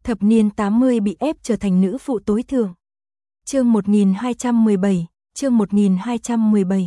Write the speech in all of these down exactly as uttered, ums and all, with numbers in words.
thập niên tám mươi bị ép trở thành nữ phụ tối thượng. Chương một nghìn hai trăm mười bảy, chương một nghìn hai trăm mười bảy.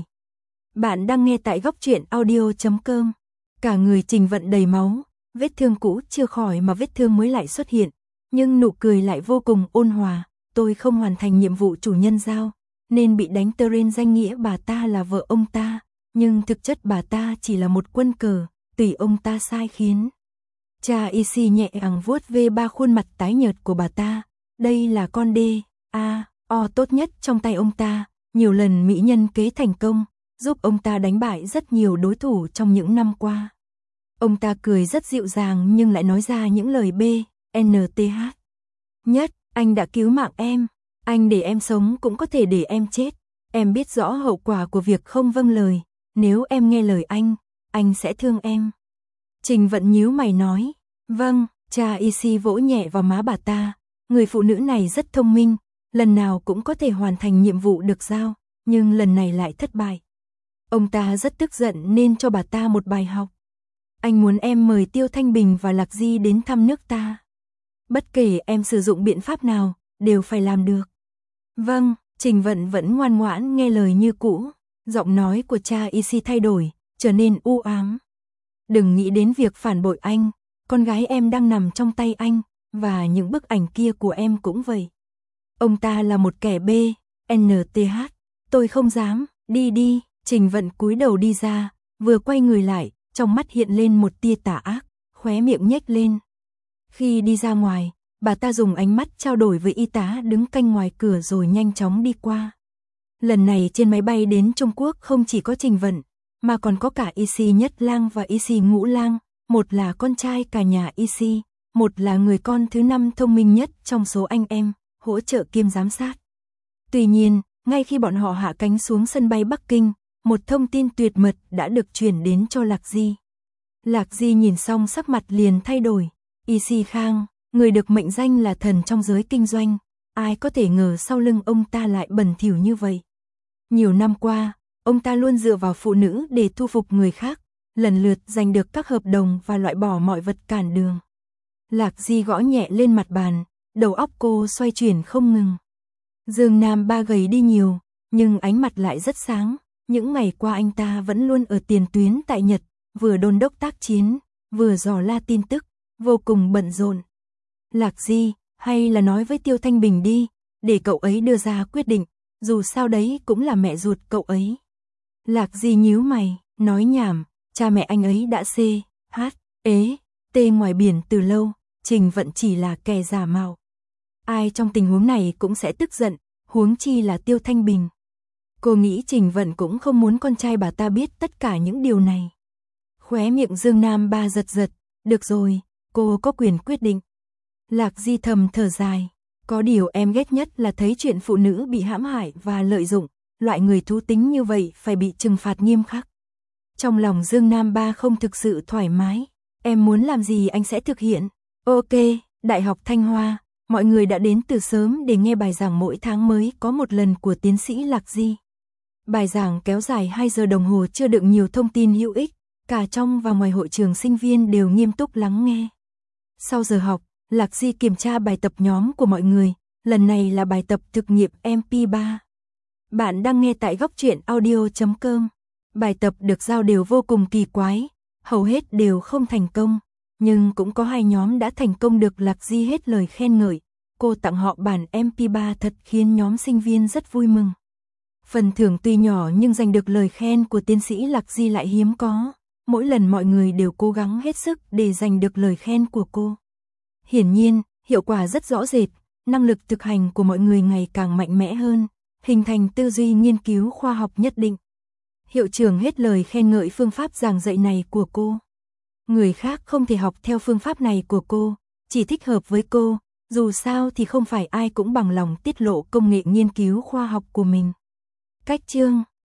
Bạn đang nghe tại góc truyện audio chấm com. Cả người Trình Vận đầy máu, vết thương cũ chưa khỏi mà vết thương mới lại xuất hiện, nhưng nụ cười lại vô cùng ôn hòa. Tôi không hoàn thành nhiệm vụ chủ nhân giao, nên bị đánh tơ trên danh nghĩa bà ta là vợ ông ta, nhưng thực chất bà ta chỉ là một quân cờ, tùy ông ta sai khiến. Cha Isi nhẹ nhàng vuốt ve ba khuôn mặt tái nhợt của bà ta. Đây là con đê, a, o tốt nhất trong tay ông ta, nhiều lần mỹ nhân kế thành công, giúp ông ta đánh bại rất nhiều đối thủ trong những năm qua. Ông ta cười rất dịu dàng nhưng lại nói ra những lời B, N, T, H. Nhất, anh đã cứu mạng em, anh để em sống cũng có thể để em chết. Em biết rõ hậu quả của việc không vâng lời, nếu em nghe lời anh, anh sẽ thương em. Trình Vận nhíu mày nói, vâng. Cha Isi vỗ nhẹ vào má bà ta, người phụ nữ này rất thông minh, lần nào cũng có thể hoàn thành nhiệm vụ được giao, nhưng lần này lại thất bại. Ông ta rất tức giận nên cho bà ta một bài học. Anh muốn em mời Tiêu Thanh Bình và Lạc Di đến thăm nước ta. Bất kể em sử dụng biện pháp nào, đều phải làm được. Vâng. Trình Vận vẫn ngoan ngoãn nghe lời như cũ, giọng nói của cha Isi thay đổi, trở nên u ám. Đừng nghĩ đến việc phản bội anh, con gái em đang nằm trong tay anh, và những bức ảnh kia của em cũng vậy. Ông ta là một kẻ B, N, T, H, tôi không dám, đi đi. Trình Vận cúi đầu đi ra, vừa quay người lại, trong mắt hiện lên một tia tà ác, khóe miệng nhếch lên. Khi đi ra ngoài, bà ta dùng ánh mắt trao đổi với y tá đứng canh ngoài cửa rồi nhanh chóng đi qua. Lần này trên máy bay đến Trung Quốc không chỉ có Trình Vận, mà còn có cả Isi Nhất Lang và Isi Ngũ Lang, một là con trai cả nhà Isi, một là người con thứ năm thông minh nhất trong số anh em, hỗ trợ kiêm giám sát. Tuy nhiên, ngay khi bọn họ hạ cánh xuống sân bay Bắc Kinh, một thông tin tuyệt mật đã được truyền đến cho Lạc Di. Lạc Di nhìn xong sắc mặt liền thay đổi. Isi Khang, người được mệnh danh là thần trong giới kinh doanh, ai có thể ngờ sau lưng ông ta lại bẩn thỉu như vậy. Nhiều năm qua, ông ta luôn dựa vào phụ nữ để thu phục người khác, lần lượt giành được các hợp đồng và loại bỏ mọi vật cản đường. Lạc Di gõ nhẹ lên mặt bàn, đầu óc cô xoay chuyển không ngừng. Dương Nam Ba gầy đi nhiều, nhưng ánh mặt lại rất sáng. Những ngày qua anh ta vẫn luôn ở tiền tuyến tại Nhật, vừa đôn đốc tác chiến, vừa dò la tin tức, vô cùng bận rộn. Lạc Di, hay là nói với Tiêu Thanh Bình đi, để cậu ấy đưa ra quyết định, dù sao đấy cũng là mẹ ruột cậu ấy. Lạc Di nhíu mày, nói nhảm, cha mẹ anh ấy đã C, H, ế, T ngoài biển từ lâu, Trình Vận chỉ là kẻ giả mạo. Ai trong tình huống này cũng sẽ tức giận, huống chi là Tiêu Thanh Bình. Cô nghĩ Trình Vận cũng không muốn con trai bà ta biết tất cả những điều này. Khóe miệng Dương Nam Ba giật giật, được rồi, cô có quyền quyết định. Lạc Di thầm thở dài, có điều em ghét nhất là thấy chuyện phụ nữ bị hãm hại và lợi dụng, loại người thú tính như vậy phải bị trừng phạt nghiêm khắc. Trong lòng Dương Nam Ba không thực sự thoải mái, em muốn làm gì anh sẽ thực hiện. Ok, Đại học Thanh Hoa, mọi người đã đến từ sớm để nghe bài giảng mỗi tháng mới có một lần của tiến sĩ Lạc Di. Bài giảng kéo dài hai giờ đồng hồ chưa đựng nhiều thông tin hữu ích, cả trong và ngoài hội trường sinh viên đều nghiêm túc lắng nghe. Sau giờ học, Lạc Di kiểm tra bài tập nhóm của mọi người, lần này là bài tập thực nghiệm em pê ba. Bạn đang nghe tại góc truyện audio chấm com. Bài tập được giao đều vô cùng kỳ quái, hầu hết đều không thành công, nhưng cũng có hai nhóm đã thành công được Lạc Di hết lời khen ngợi. Cô tặng họ bản em pê ba thật khiến nhóm sinh viên rất vui mừng. Phần thưởng tuy nhỏ nhưng giành được lời khen của tiến sĩ Lạc Di lại hiếm có, mỗi lần mọi người đều cố gắng hết sức để giành được lời khen của cô. Hiển nhiên, hiệu quả rất rõ rệt, năng lực thực hành của mọi người ngày càng mạnh mẽ hơn, hình thành tư duy nghiên cứu khoa học nhất định. Hiệu trưởng hết lời khen ngợi phương pháp giảng dạy này của cô. Người khác không thể học theo phương pháp này của cô, chỉ thích hợp với cô, dù sao thì không phải ai cũng bằng lòng tiết lộ công nghệ nghiên cứu khoa học của mình. Cách chương,